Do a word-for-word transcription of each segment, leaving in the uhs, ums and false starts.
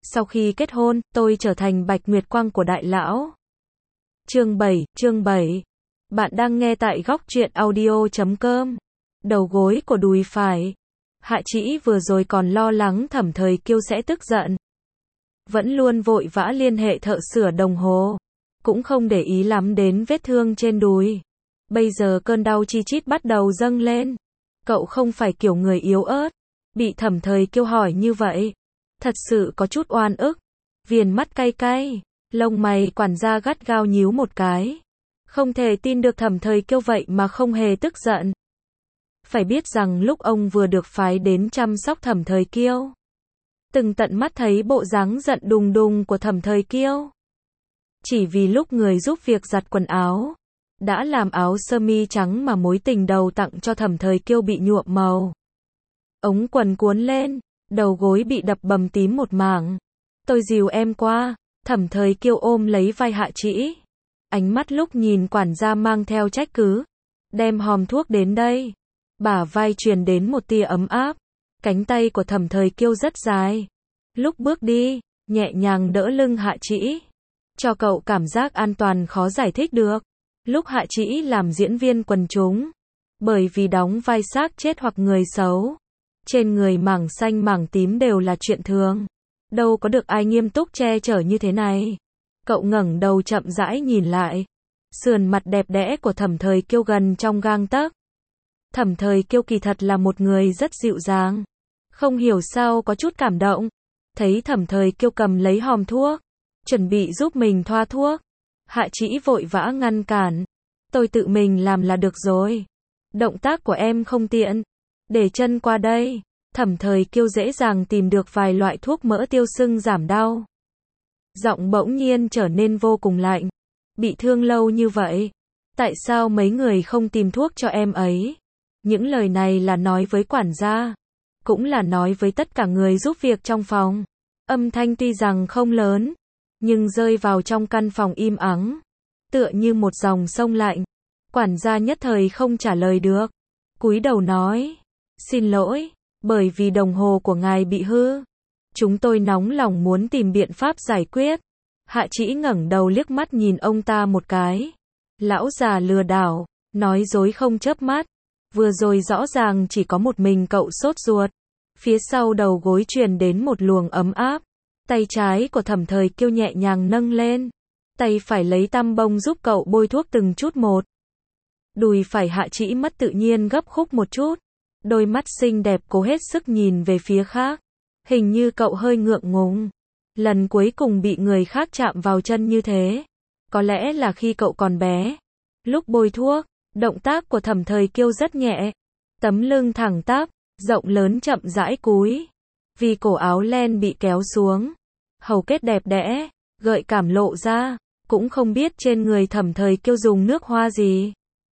Sau khi kết hôn, tôi trở thành Bạch Nguyệt Quang của đại lão. Chương bảy, chương bảy. Bạn đang nghe tại góc truyện audio chấm com. Đầu gối của đùi phải. Hạ Trĩ vừa rồi còn lo lắng Thẩm Thời Kiêu sẽ tức giận. Vẫn luôn vội vã liên hệ thợ sửa đồng hồ. Cũng không để ý lắm đến vết thương trên đùi. Bây giờ cơn đau chi chít bắt đầu dâng lên. Cậu không phải kiểu người yếu ớt. Bị Thẩm Thời Kiêu hỏi như vậy. Thật sự có chút oan ức. Viền mắt cay cay. Lông mày quản gia gắt gao nhíu một cái. Không thể tin được Thẩm Thời Kiêu vậy mà không hề tức giận. Phải biết rằng lúc ông vừa được phái đến chăm sóc Thẩm Thời Kiêu, từng tận mắt thấy bộ dáng giận đùng đùng của Thẩm Thời Kiêu. Chỉ vì lúc người giúp việc giặt quần áo, đã làm áo sơ mi trắng mà mối tình đầu tặng cho Thẩm Thời Kiêu bị nhuộm màu. Ống quần cuốn lên, đầu gối bị đập bầm tím một mảng. Tôi dìu em qua. Thẩm Thời Kiêu ôm lấy vai Hạ Trĩ. Ánh mắt lúc nhìn quản gia mang theo trách cứ. Đem hòm thuốc đến đây. Bả vai truyền đến một tia ấm áp. Cánh tay của Thẩm Thời Kiêu rất dài. Lúc bước đi, nhẹ nhàng đỡ lưng Hạ Trĩ. Cho cậu cảm giác an toàn khó giải thích được. Lúc Hạ Trĩ làm diễn viên quần chúng. Bởi vì đóng vai xác chết hoặc người xấu. Trên người mảng xanh mảng tím đều là chuyện thường. Đâu có được ai nghiêm túc che chở như thế này. Cậu ngẩng đầu chậm rãi nhìn lại. Sườn mặt đẹp đẽ của Thẩm Thời Kiêu gần trong gang tấc. Thẩm Thời Kiêu kỳ thật là một người rất dịu dàng. Không hiểu sao có chút cảm động. Thấy Thẩm Thời Kiêu cầm lấy hòm thuốc. Chuẩn bị giúp mình thoa thuốc. Hạ Trĩ vội vã ngăn cản. Tôi tự mình làm là được rồi. Động tác của em không tiện. Để chân qua đây. Thẩm Thời Kiêu dễ dàng tìm được vài loại thuốc mỡ tiêu sưng giảm đau. Giọng bỗng nhiên trở nên vô cùng lạnh. Bị thương lâu như vậy. Tại sao mấy người không tìm thuốc cho em ấy? Những lời này là nói với quản gia. Cũng là nói với tất cả người giúp việc trong phòng. Âm thanh tuy rằng không lớn. Nhưng rơi vào trong căn phòng im ắng. Tựa như một dòng sông lạnh. Quản gia nhất thời không trả lời được. Cúi đầu nói. Xin lỗi. Bởi vì đồng hồ của ngài bị hư. Chúng tôi nóng lòng muốn tìm biện pháp giải quyết. Hạ Trĩ ngẩng đầu liếc mắt nhìn ông ta một cái. Lão già lừa đảo, nói dối không chớp mắt. Vừa rồi rõ ràng chỉ có một mình cậu sốt ruột. Phía sau đầu gối truyền đến một luồng ấm áp. Tay trái của Thẩm Thời Kiêu nhẹ nhàng nâng lên. Tay phải lấy tăm bông giúp cậu bôi thuốc từng chút một. Đùi phải Hạ Trĩ mất tự nhiên gấp khúc một chút. Đôi mắt xinh đẹp cố hết sức nhìn về phía khác. Hình như cậu hơi ngượng ngùng. Lần cuối cùng bị người khác chạm vào chân như thế. Có lẽ là khi cậu còn bé. Lúc bôi thuốc, động tác của Thẩm Thời Kiêu rất nhẹ. Tấm lưng thẳng tắp, rộng lớn chậm rãi cúi. Vì cổ áo len bị kéo xuống. Hầu kết đẹp đẽ, gợi cảm lộ ra. Cũng không biết trên người Thẩm Thời Kiêu dùng nước hoa gì.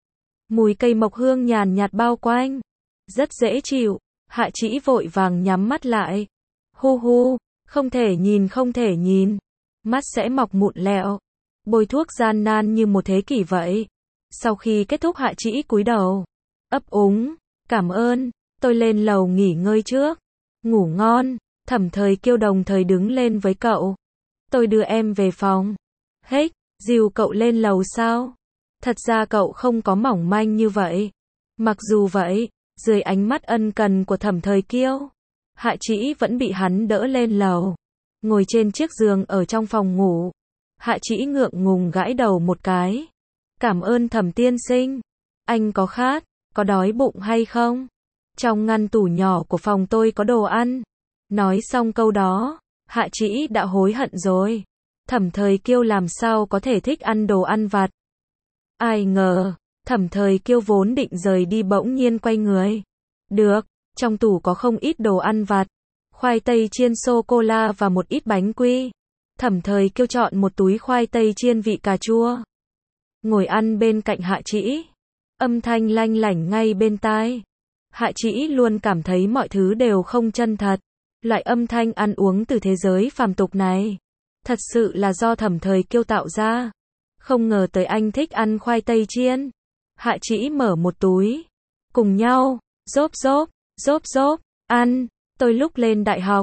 Mùi cây mộc hương nhàn nhạt bao quanh. Rất dễ chịu. Hạ Trĩ vội vàng nhắm mắt lại. Hu hu, không thể nhìn không thể nhìn. Mắt sẽ mọc mụn lẹo. Bôi thuốc gian nan như một thế kỷ vậy. Sau khi kết thúc Hạ Trĩ cúi đầu. Ấp úng, cảm ơn, tôi lên lầu nghỉ ngơi trước. Ngủ ngon. Thẩm Thời Kiêu đồng thời đứng lên với cậu. Tôi đưa em về phòng. Hếch, dìu cậu lên lầu sao? Thật ra cậu không có mỏng manh như vậy. Mặc dù vậy, dưới ánh mắt ân cần của Thẩm Thời Kiêu, Hạ Trĩ vẫn bị hắn đỡ lên lầu. Ngồi trên chiếc giường ở trong phòng ngủ. Hạ Trĩ ngượng ngùng gãi đầu một cái. Cảm ơn Thẩm tiên sinh. Anh có khát, có đói bụng hay không? Trong ngăn tủ nhỏ của phòng tôi có đồ ăn. Nói xong câu đó, Hạ Trĩ đã hối hận rồi. Thẩm Thời Kiêu làm sao có thể thích ăn đồ ăn vặt. Ai ngờ, Thẩm Thời Kiêu vốn định rời đi bỗng nhiên quay người. Được, trong tủ có không ít đồ ăn vặt. Khoai tây chiên sô-cô-la và một ít bánh quy. Thẩm Thời Kiêu chọn một túi khoai tây chiên vị cà chua. Ngồi ăn bên cạnh Hạ Trĩ. Âm thanh lanh lảnh ngay bên tai. Hạ Trĩ luôn cảm thấy mọi thứ đều không chân thật. Loại âm thanh ăn uống từ thế giới phàm tục này. Thật sự là do Thẩm Thời Kiêu tạo ra. Không ngờ tới anh thích ăn khoai tây chiên. Hạ Trĩ mở một túi. Cùng nhau, rốp rốp, rốp rốp, ăn. Tôi lúc lên đại học,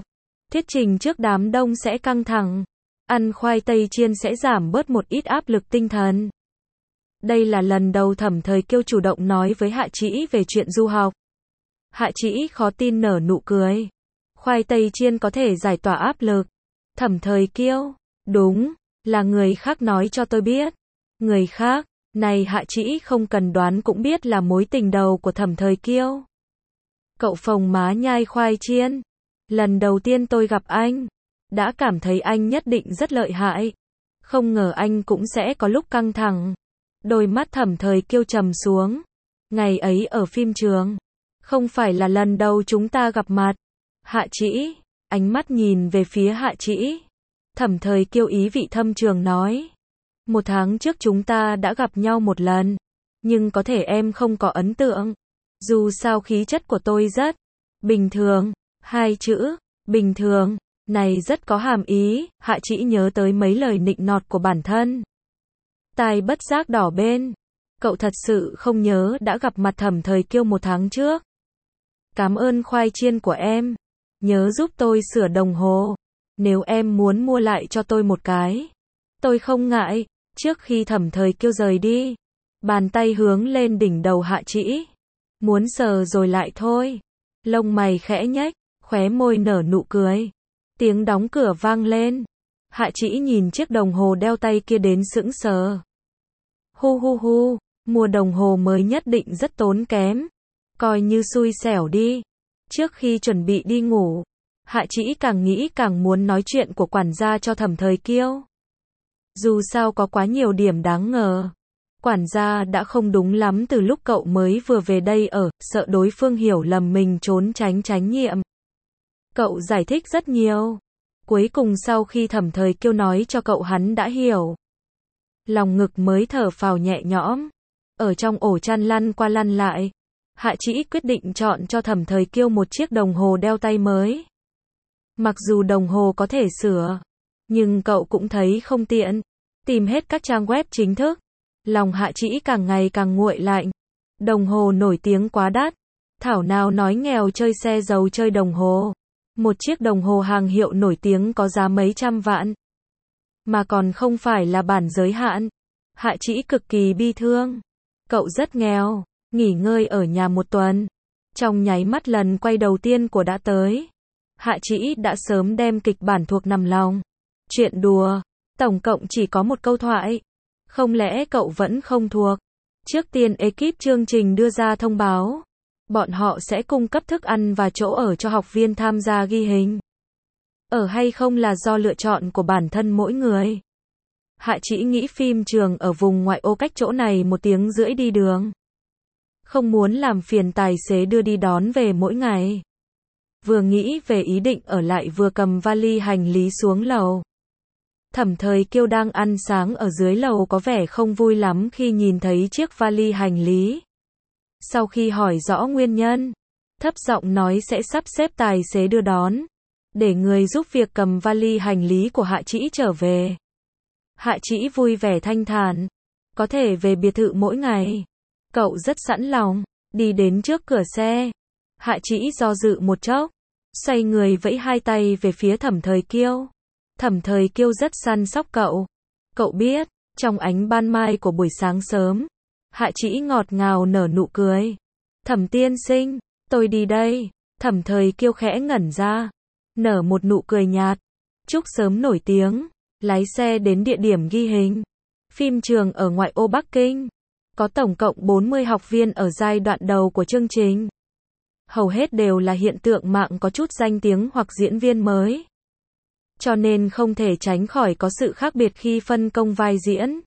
Thuyết trình trước đám đông sẽ căng thẳng. Ăn khoai tây chiên sẽ giảm bớt một ít áp lực tinh thần. Đây là lần đầu Thẩm Thời Kiêu chủ động nói với Hạ Trĩ về chuyện du học. Hạ Trĩ khó tin nở nụ cười. Khoai tây chiên có thể giải tỏa áp lực. Thẩm Thời Kiêu, đúng, là người khác nói cho tôi biết. Người khác, này Hạ Trĩ không cần đoán cũng biết là mối tình đầu của Thẩm Thời Kiêu. Cậu phồng má nhai khoai chiên. Lần đầu tiên tôi gặp anh, đã cảm thấy anh nhất định rất lợi hại. Không ngờ anh cũng sẽ có lúc căng thẳng. Đôi mắt Thẩm Thời Kiêu trầm xuống. Ngày ấy ở phim trường, không phải là lần đầu chúng ta gặp mặt. Hạ Trĩ, ánh mắt nhìn về phía Hạ Trĩ. Thẩm Thời Kiêu ý vị thâm trường nói. Một tháng trước chúng ta đã gặp nhau một lần. Nhưng có thể em không có ấn tượng. Dù sao khí chất của tôi rất bình thường. Hai chữ, bình thường, này rất có hàm ý. Hạ Trĩ nhớ tới mấy lời nịnh nọt của bản thân. Tai bất giác đỏ bên. Cậu thật sự không nhớ đã gặp mặt Thẩm Thời Kiêu một tháng trước. Cảm ơn khoai chiên của em. Nhớ giúp tôi sửa đồng hồ. Nếu em muốn mua lại cho tôi một cái, tôi không ngại. Trước khi Thẩm Thời Kiêu rời đi, bàn tay hướng lên đỉnh đầu Hạ Trĩ. Muốn sờ rồi lại thôi. Lông mày khẽ nhếch, khóe môi nở nụ cười. Tiếng đóng cửa vang lên. Hạ Trĩ nhìn chiếc đồng hồ đeo tay kia đến sững sờ. Hu hu hu, mua đồng hồ mới nhất định rất tốn kém. Coi như xui xẻo đi. Trước khi chuẩn bị đi ngủ, Hạ Trĩ càng nghĩ càng muốn nói chuyện của quản gia cho Thẩm Thời Kiêu. Dù sao có quá nhiều điểm đáng ngờ. Quản gia đã không đúng lắm từ lúc cậu mới vừa về đây ở, sợ đối phương hiểu lầm mình trốn tránh trách nhiệm. Cậu giải thích rất nhiều. Cuối cùng sau khi Thẩm Thời Kiêu nói cho cậu hắn đã hiểu. Lòng ngực mới thở phào nhẹ nhõm. Ở trong ổ chăn lăn qua lăn lại, Hạ Trĩ quyết định chọn cho Thẩm Thời Kiêu một chiếc đồng hồ đeo tay mới. Mặc dù đồng hồ có thể sửa, nhưng cậu cũng thấy không tiện. Tìm hết các trang web chính thức, lòng Hạ Trĩ càng ngày càng nguội lạnh. Đồng hồ nổi tiếng quá đắt. Thảo nào nói nghèo chơi xe giàu chơi đồng hồ. Một chiếc đồng hồ hàng hiệu nổi tiếng có giá mấy trăm vạn. Mà còn không phải là bản giới hạn. Hạ Trĩ cực kỳ bi thương. Cậu rất nghèo. Nghỉ ngơi ở nhà một tuần. Trong nháy mắt lần quay đầu tiên của đã tới. Hạ Trĩ đã sớm đem kịch bản thuộc nằm lòng. Chuyện đùa. Tổng cộng chỉ có một câu thoại. Không lẽ cậu vẫn không thuộc? Trước tiên ekip chương trình đưa ra thông báo. Bọn họ sẽ cung cấp thức ăn và chỗ ở cho học viên tham gia ghi hình. Ở hay không là do lựa chọn của bản thân mỗi người. Hạ Trĩ nghĩ phim trường ở vùng ngoại ô cách chỗ này một tiếng rưỡi đi đường. Không muốn làm phiền tài xế đưa đi đón về mỗi ngày. Vừa nghĩ về ý định ở lại vừa cầm vali hành lý xuống lầu. Thẩm Thời Kiêu đang ăn sáng ở dưới lầu có vẻ không vui lắm khi nhìn thấy chiếc vali hành lý. Sau khi hỏi rõ nguyên nhân, thấp giọng nói sẽ sắp xếp tài xế đưa đón, để người giúp việc cầm vali hành lý của Hạ Trĩ trở về. Hạ Trĩ vui vẻ thanh thản, có thể về biệt thự mỗi ngày. Cậu rất sẵn lòng, đi đến trước cửa xe. Hạ Trĩ do dự một chốc, xoay người vẫy hai tay về phía Thẩm Thời Kiêu. Thẩm Thời Kiêu rất săn sóc cậu. Cậu biết, trong ánh ban mai của buổi sáng sớm, Hạ Trĩ ngọt ngào nở nụ cười. Thẩm tiên sinh, tôi đi đây. Thẩm Thời Kiêu khẽ ngẩn ra, nở một nụ cười nhạt. Chúc sớm nổi tiếng, lái xe đến địa điểm ghi hình. Phim trường ở ngoại ô Bắc Kinh. Có tổng cộng bốn mươi học viên ở giai đoạn đầu của chương trình. Hầu hết đều là hiện tượng mạng có chút danh tiếng hoặc diễn viên mới. Cho nên không thể tránh khỏi có sự khác biệt khi phân công vai diễn.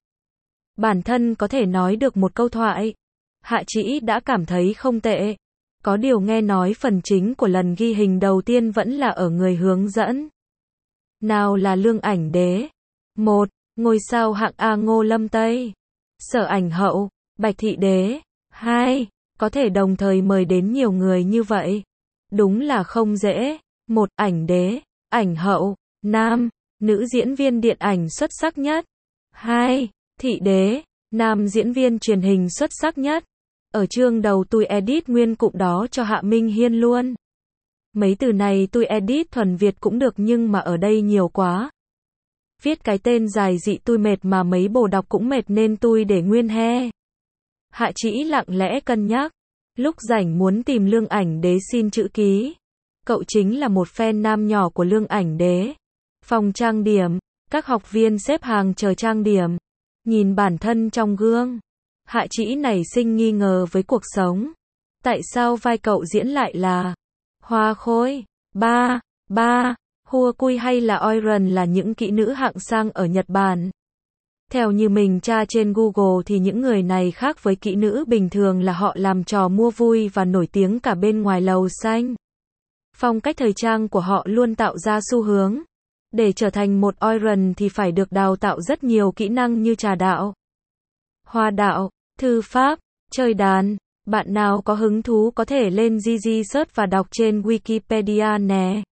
Bản thân có thể nói được một câu thoại. Hạ Trĩ đã cảm thấy không tệ. Có điều nghe nói phần chính của lần ghi hình đầu tiên vẫn là ở người hướng dẫn. Nào là Lương Ảnh Đế. một. Ngôi sao hạng A Ngô Lâm Tây. Sở Ảnh Hậu, Bạch Thị Đế. hai. Có thể đồng thời mời đến nhiều người như vậy. Đúng là không dễ. một. Ảnh Đế, Ảnh Hậu, nam, nữ diễn viên điện ảnh xuất sắc nhất. hai. Thị Đế, nam diễn viên truyền hình xuất sắc nhất. Ở chương đầu tôi edit nguyên cụm đó cho Hạ Minh Hiên luôn. Mấy từ này tôi edit thuần Việt cũng được nhưng mà ở đây nhiều quá. Viết cái tên dài dị tôi mệt mà mấy bồ đọc cũng mệt nên tôi để nguyên he. Hạ Trĩ lặng lẽ cân nhắc. Lúc rảnh muốn tìm Lương Ảnh Đế xin chữ ký. Cậu chính là một fan nam nhỏ của Lương Ảnh Đế. Phòng trang điểm. Các học viên xếp hàng chờ trang điểm. Nhìn bản thân trong gương. Hạ Trĩ nảy sinh nghi ngờ với cuộc sống. Tại sao vai cậu diễn lại là Hoa Khôi, Ba, Ba, Hua Cui hay là Oiran là những kỹ nữ hạng sang ở Nhật Bản? Theo như mình tra trên Google thì những người này khác với kỹ nữ bình thường là họ làm trò mua vui và nổi tiếng cả bên ngoài lầu xanh. Phong cách thời trang của họ luôn tạo ra xu hướng. Để trở thành một Oiran thì phải được đào tạo rất nhiều kỹ năng như trà đạo, hoa đạo, thư pháp, chơi đàn. Bạn nào có hứng thú có thể lên Gigi search và đọc trên Wikipedia nè.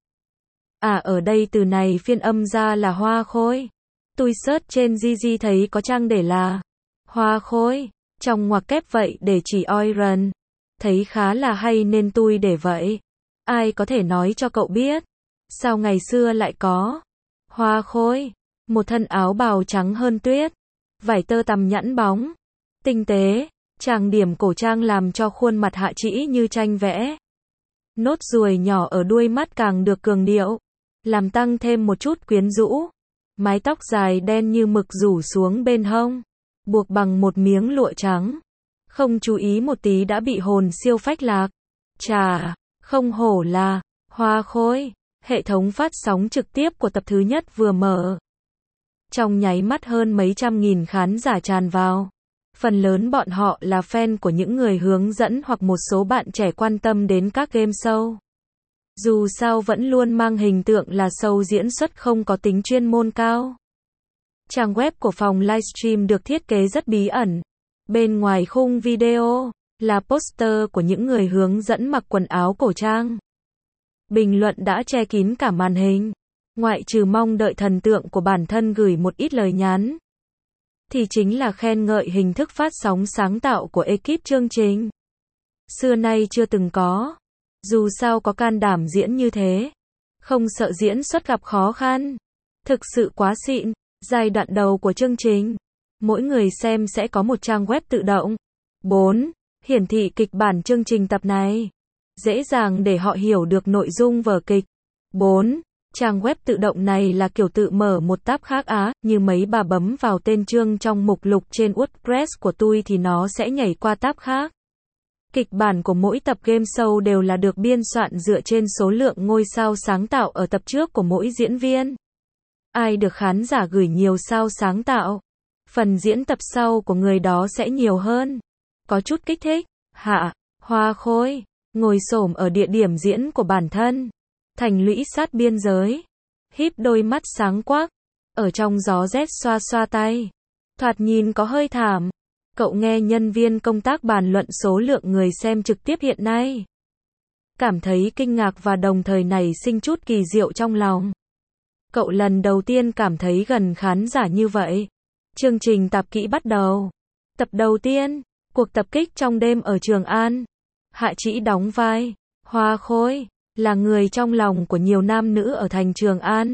À ở đây từ này phiên âm ra là Hoa Khôi. Tôi search trên Gigi thấy có trang để là Hoa Khôi, trong ngoặc kép vậy để chỉ Oiran. Thấy khá là hay nên tôi để vậy. Ai có thể nói cho cậu biết, sao ngày xưa lại có Hoa Khôi? Một thân áo bào trắng hơn tuyết, vải tơ tằm nhẵn bóng, tinh tế, trang điểm cổ trang làm cho khuôn mặt Hạ Trĩ như tranh vẽ. Nốt ruồi nhỏ ở đuôi mắt càng được cường điệu, làm tăng thêm một chút quyến rũ. Mái tóc dài đen như mực rủ xuống bên hông, buộc bằng một miếng lụa trắng. Không chú ý một tí đã bị hồn siêu phách lạc. Chà, không hổ là Hoa Khôi. Hệ thống phát sóng trực tiếp của tập thứ nhất vừa mở. Trong nháy mắt hơn mấy trăm nghìn khán giả tràn vào. Phần lớn bọn họ là fan của những người hướng dẫn hoặc một số bạn trẻ quan tâm đến các game show. Dù sao vẫn luôn mang hình tượng là show diễn xuất không có tính chuyên môn cao. Trang web của phòng livestream được thiết kế rất bí ẩn. Bên ngoài khung video là poster của những người hướng dẫn mặc quần áo cổ trang. Bình luận đã che kín cả màn hình. Ngoại trừ mong đợi thần tượng của bản thân gửi một ít lời nhắn, thì chính là khen ngợi hình thức phát sóng sáng tạo của ekip chương trình. Xưa nay chưa từng có. Dù sao có can đảm diễn như thế. Không sợ diễn xuất gặp khó khăn. Thực sự quá xịn. Giai đoạn đầu của chương trình, mỗi người xem sẽ có một trang web tự động. bốn. Hiển thị kịch bản chương trình tập này. Dễ dàng để họ hiểu được nội dung vở kịch. bốn. Trang web tự động này là kiểu tự mở một tab khác á, như mấy bà bấm vào tên chương trong mục lục trên WordPress của tôi thì nó sẽ nhảy qua tab khác. Kịch bản của mỗi tập game show đều là được biên soạn dựa trên số lượng ngôi sao sáng tạo ở tập trước của mỗi diễn viên. Ai được khán giả gửi nhiều sao sáng tạo, phần diễn tập sau của người đó sẽ nhiều hơn. Có chút kích thích. Hạ Hoa Khôi ngồi xổm ở địa điểm diễn của bản thân, thành lũy sát biên giới, híp đôi mắt sáng quắc, ở trong gió rét xoa xoa tay, thoạt nhìn có hơi thảm. Cậu nghe nhân viên công tác bàn luận số lượng người xem trực tiếp hiện nay, cảm thấy kinh ngạc và đồng thời nảy sinh chút kỳ diệu trong lòng. Cậu lần đầu tiên cảm thấy gần khán giả như vậy. Chương trình tạp kỹ bắt đầu. Tập đầu tiên, cuộc tập kích trong đêm ở Trường An. Hạ Trĩ đóng vai Hoa Khôi, là người trong lòng của nhiều nam nữ ở thành Trường An.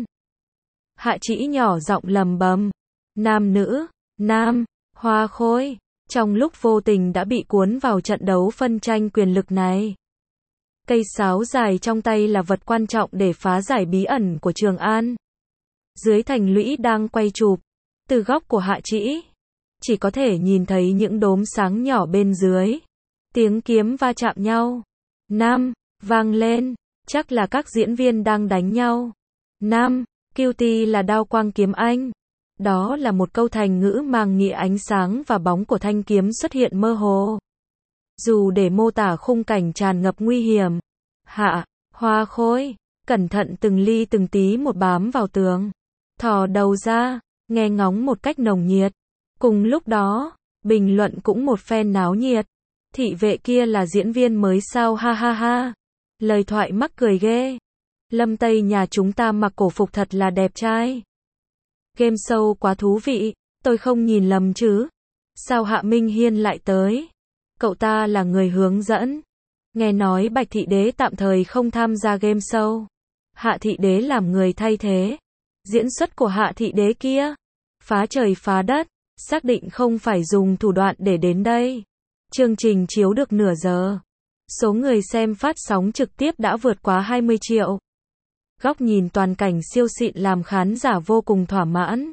Hạ Trĩ nhỏ giọng lầm bầm, nam nữ, nam, Hoa Khôi, trong lúc vô tình đã bị cuốn vào trận đấu phân tranh quyền lực này. Cây sáo dài trong tay là vật quan trọng để phá giải bí ẩn của Trường An. Dưới thành lũy đang quay chụp, từ góc của Hạ Trĩ, chỉ có thể nhìn thấy những đốm sáng nhỏ bên dưới. Tiếng kiếm va chạm nhau. Nam, vang lên, chắc là các diễn viên đang đánh nhau. Nam, Cutie là đao quang kiếm anh. Đó là một câu thành ngữ mang nghĩa ánh sáng và bóng của thanh kiếm xuất hiện mơ hồ. Dù để mô tả khung cảnh tràn ngập nguy hiểm. Hạ Hoa Khôi cẩn thận từng ly từng tí một bám vào tường, thò đầu ra, nghe ngóng một cách nồng nhiệt. Cùng lúc đó, bình luận cũng một phen náo nhiệt. Thị vệ kia là diễn viên mới sao ha ha ha. Lời thoại mắc cười ghê. Lâm Tây nhà chúng ta mặc cổ phục thật là đẹp trai. Game show quá thú vị, tôi không nhìn lầm chứ. Sao Hạ Minh Hiên lại tới? Cậu ta là người hướng dẫn. Nghe nói Bạch Thị Đế tạm thời không tham gia game show. Hạ Thị Đế làm người thay thế. Diễn xuất của Hạ Thị Đế kia, phá trời phá đất, xác định không phải dùng thủ đoạn để đến đây. Chương trình chiếu được nửa giờ. Số người xem phát sóng trực tiếp đã vượt quá hai mươi triệu. Góc nhìn toàn cảnh siêu xịn làm khán giả vô cùng thỏa mãn.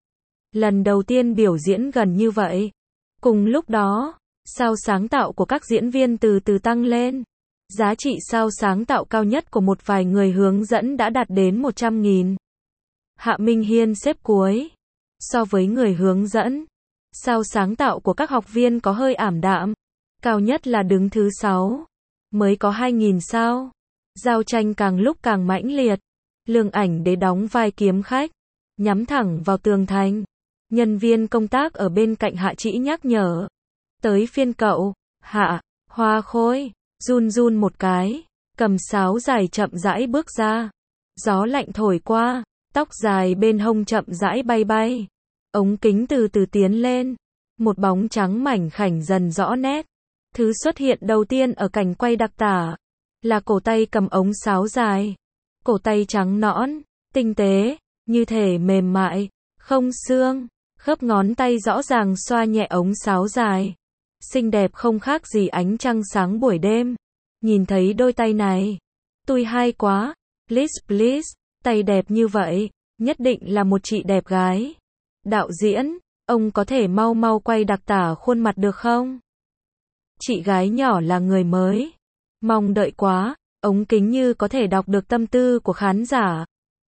Lần đầu tiên biểu diễn gần như vậy. Cùng lúc đó, sao sáng tạo của các diễn viên từ từ tăng lên. Giá trị sao sáng tạo cao nhất của một vài người hướng dẫn đã đạt đến một trăm nghìn. Hạ Minh Hiên xếp cuối. So với người hướng dẫn, sao sáng tạo của các học viên có hơi ảm đạm. Cao nhất là đứng thứ sáu. Mới có hai nghìn sao. Giao tranh càng lúc càng mãnh liệt. Lương Ảnh Đế đóng vai kiếm khách, nhắm thẳng vào tường thành. Nhân viên công tác ở bên cạnh Hạ Trĩ nhắc nhở. Tới phiên cậu, Hạ, Hoa Khôi, run run một cái, cầm sáo dài chậm rãi bước ra. Gió lạnh thổi qua, tóc dài bên hông chậm rãi bay bay. Ống kính từ từ tiến lên, một bóng trắng mảnh khảnh dần rõ nét. Thứ xuất hiện đầu tiên ở cảnh quay đặc tả là cổ tay cầm ống sáo dài. Cổ tay trắng nõn, tinh tế, như thể mềm mại, không xương, khớp ngón tay rõ ràng xoa nhẹ ống sáo dài. Xinh đẹp không khác gì ánh trăng sáng buổi đêm. Nhìn thấy đôi tay này, tôi hay quá, please please, tay đẹp như vậy, nhất định là một chị đẹp gái. Đạo diễn, ông có thể mau mau quay đặc tả khuôn mặt được không? Chị gái nhỏ là người mới. Mong đợi quá, ống kính như có thể đọc được tâm tư của khán giả.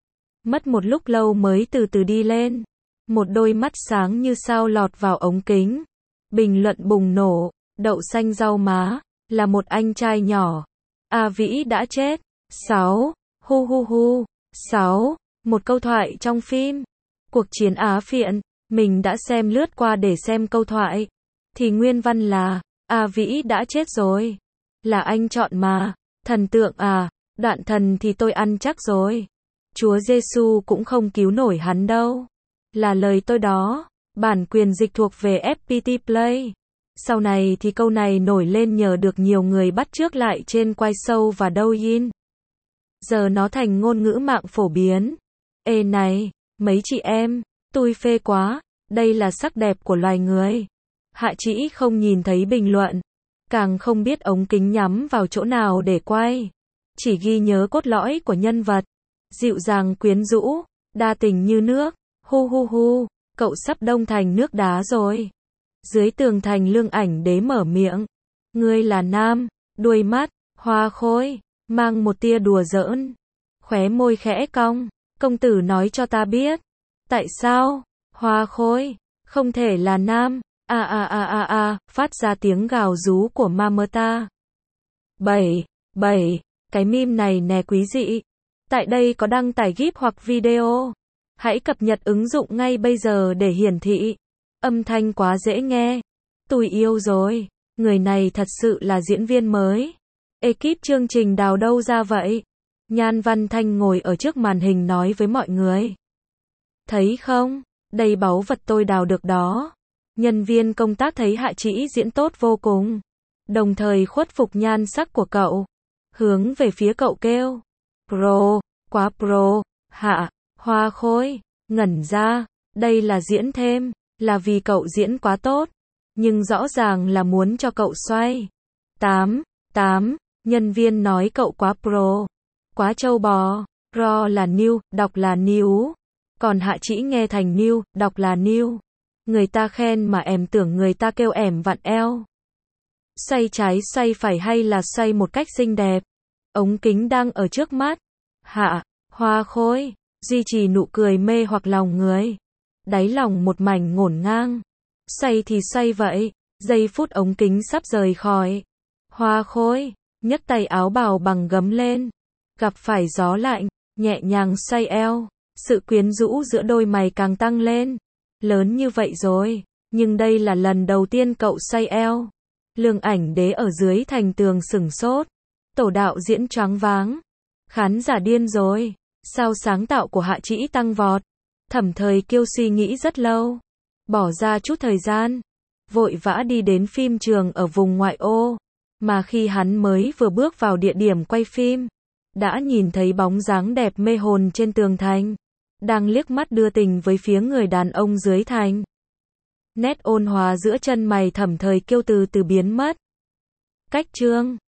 Mất một lúc lâu mới từ từ đi lên. Một đôi mắt sáng như sao lọt vào ống kính. Bình luận bùng nổ, đậu xanh rau má, là một anh trai nhỏ. A Vĩ đã chết. sáu. Hu hu hu. sáu. Một câu thoại trong phim. Cuộc chiến Á Phiện, mình đã xem lướt qua để xem câu thoại. Thì nguyên văn là, A Vĩ đã chết rồi. Là anh chọn mà. Thần tượng à, đoạn thần thì tôi ăn chắc rồi. Chúa Giêsu cũng không cứu nổi hắn đâu. Là lời tôi đó. Bản quyền dịch thuộc về ép pê tê Play. Sau này thì câu này nổi lên nhờ được nhiều người bắt chước lại trên quay show và Douyin. Giờ nó thành ngôn ngữ mạng phổ biến. Ê này, mấy chị em, tôi phê quá, đây là sắc đẹp của loài người. Hạ Trĩ không nhìn thấy bình luận, càng không biết ống kính nhắm vào chỗ nào để quay. Chỉ ghi nhớ cốt lõi của nhân vật. Dịu dàng quyến rũ, đa tình như nước, hu hu hu, cậu sắp đông thành nước đá rồi. Dưới tường thành Lương Ảnh Đế mở miệng. Ngươi là nam, đuôi mắt, Hoa Khôi, mang một tia đùa giỡn. Khóe môi khẽ cong, công tử nói cho ta biết. Tại sao, Hoa Khôi, không thể là nam, a a a a a, phát ra tiếng gào rú của Mamata. bảy. bảy. Cái meme này nè quý dị. Tại đây có đăng tải gif hoặc video. Hãy cập nhật ứng dụng ngay bây giờ để hiển thị. Âm thanh quá dễ nghe. Tôi yêu rồi. Người này thật sự là diễn viên mới. Ekip chương trình đào đâu ra vậy? Nhan Văn Thanh ngồi ở trước màn hình nói với mọi người. Thấy không? Đây báu vật tôi đào được đó. Nhân viên công tác thấy Hạ Trĩ diễn tốt vô cùng. Đồng thời khuất phục nhan sắc của cậu. Hướng về phía cậu kêu. Pro, quá pro, Hạ, Hoa Khôi, ngẩn ra. Đây là diễn thêm, là vì cậu diễn quá tốt. Nhưng rõ ràng là muốn cho cậu xoay. tám. tám. Nhân viên nói cậu quá pro. Quá trâu bò. Pro là new, đọc là new. Còn Hạ Trĩ nghe thành new, đọc là new. Người ta khen mà em tưởng người ta kêu ẻm vặn eo. Xoay trái xoay phải hay là xoay một cách xinh đẹp. Ống kính đang ở trước mắt. Hạ, Hoa Khôi, duy trì nụ cười mê hoặc lòng người. Đáy lòng một mảnh ngổn ngang. Xoay thì xoay vậy. Giây phút ống kính sắp rời khỏi. Hoa Khôi, nhấc tay áo bào bằng gấm lên. Gặp phải gió lạnh, nhẹ nhàng xoay eo. Sự quyến rũ giữa đôi mày càng tăng lên. Lớn như vậy rồi, nhưng đây là lần đầu tiên cậu xoay eo. Lương Ảnh Đế ở dưới thành tường sửng sốt. Tổ đạo diễn choáng váng. Khán giả điên rồi. Sao sáng tạo của Hạ Trĩ tăng vọt. Thẩm Thời Kiêu suy nghĩ rất lâu. Bỏ ra chút thời gian. Vội vã đi đến phim trường ở vùng ngoại ô. Mà khi hắn mới vừa bước vào địa điểm quay phim, đã nhìn thấy bóng dáng đẹp mê hồn trên tường thành, đang liếc mắt đưa tình với phía người đàn ông dưới thành. Nét ôn hòa giữa chân mày thẩm thời kiêu từ từ biến mất. Cách chương